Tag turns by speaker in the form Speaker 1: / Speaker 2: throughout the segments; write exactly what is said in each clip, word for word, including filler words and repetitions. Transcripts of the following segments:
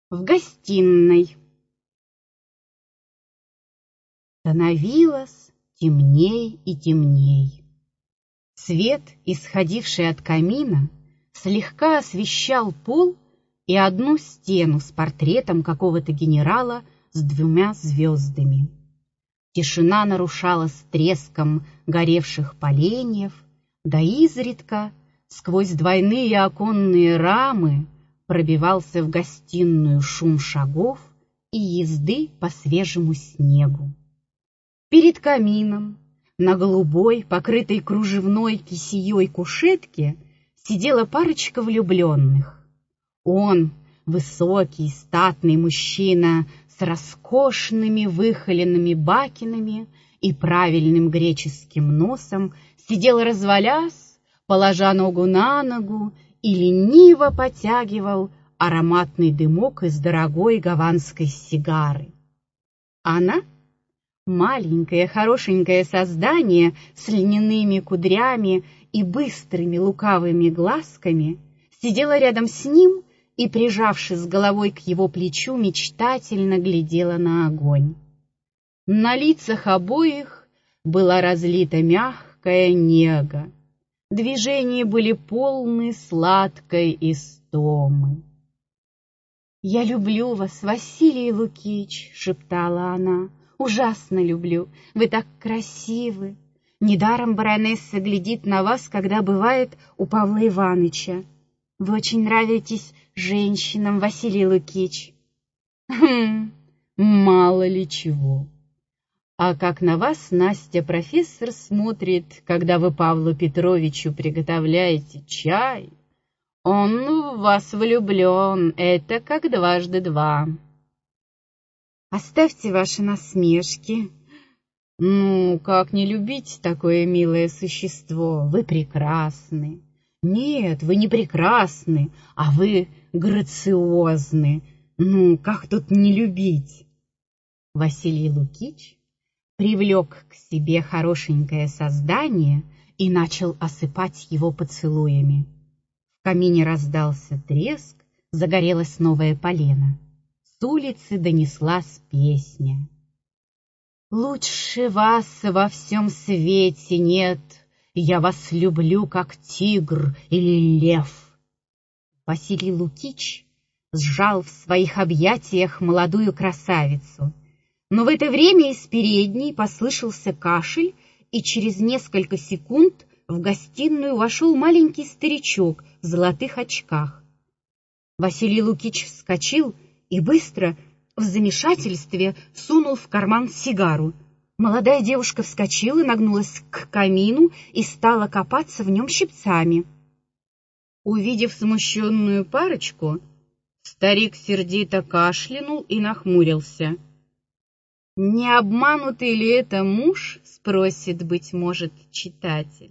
Speaker 1: В гостиной. Становилось темней и темней. Свет, исходивший от камина, слегка освещал пол и одну стену с портретом какого-то генерала с двумя звездами. Тишина нарушалась треском горевших поленьев, да изредка сквозь двойные оконные рамы пробивался в гостиную шум шагов и езды по свежему снегу. Перед камином на голубой, покрытой кружевной кисеей кушетке сидела парочка влюбленных. Он, высокий, статный мужчина с роскошными выхоленными бакинами и правильным греческим носом, сидел развалясь, положа ногу на ногу, и лениво потягивал ароматный дымок из дорогой гаванской сигары. Она, маленькое хорошенькое создание с льняными кудрями и быстрыми лукавыми глазками, сидела рядом с ним и, прижавшись головой к его плечу, мечтательно глядела на огонь. На лицах обоих была разлита мягкая нега. Движения были полны сладкой истомы. «Я люблю вас, Василий Лукич», — шептала она. «Ужасно люблю. Вы так красивы. Недаром баронесса глядит на вас, когда бывает у Павла Ивановича. Вы очень нравитесь женщинам, Василий Лукич». «Хм, мало ли чего. А как на вас, Настя, профессор смотрит, когда вы Павлу Петровичу приготовляете чай? Он в вас влюблен, это как дважды два». «Оставьте ваши насмешки. Ну, как не любить такое милое существо? Вы прекрасны. Нет, вы не прекрасны, а вы грациозны. Ну, как тут не любить?» Василий Лукич привлек к себе хорошенькое создание и начал осыпать его поцелуями. В камине раздался треск, загорелось новое полено. С улицы донеслась песня. «Лучше вас во всем свете нет, я вас люблю, как тигр или лев». Василий Лукич сжал в своих объятиях молодую красавицу. Но в это время из передней послышался кашель, и через несколько секунд в гостиную вошел маленький старичок в золотых очках. Василий Лукич вскочил и быстро, в замешательстве, сунул в карман сигару. Молодая девушка вскочила, нагнулась к камину и стала копаться в нем щипцами. Увидев смущенную парочку, старик сердито кашлянул и нахмурился. «Не обманутый ли это муж?» — спросит, быть может, читатель.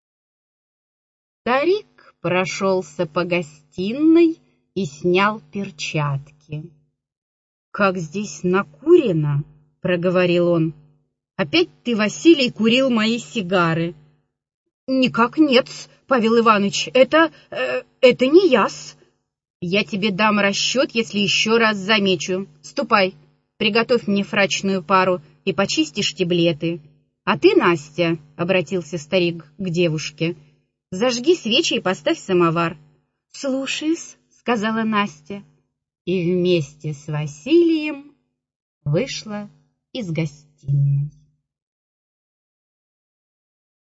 Speaker 1: Старик прошелся по гостиной и снял перчатки. «Как здесь накурено!» — проговорил он. «Опять ты, Василий, курил мои сигары». «Никак нет, Павел Иванович, это... Э, это не я-с». «Я тебе дам расчет, если еще раз замечу. Ступай. Приготовь мне фрачную пару и почисти штиблеты. А ты, Настя, — обратился старик к девушке, — зажги свечи и поставь самовар». «Слушаюсь», — сказала Настя, и вместе с Василием вышла из гостиной.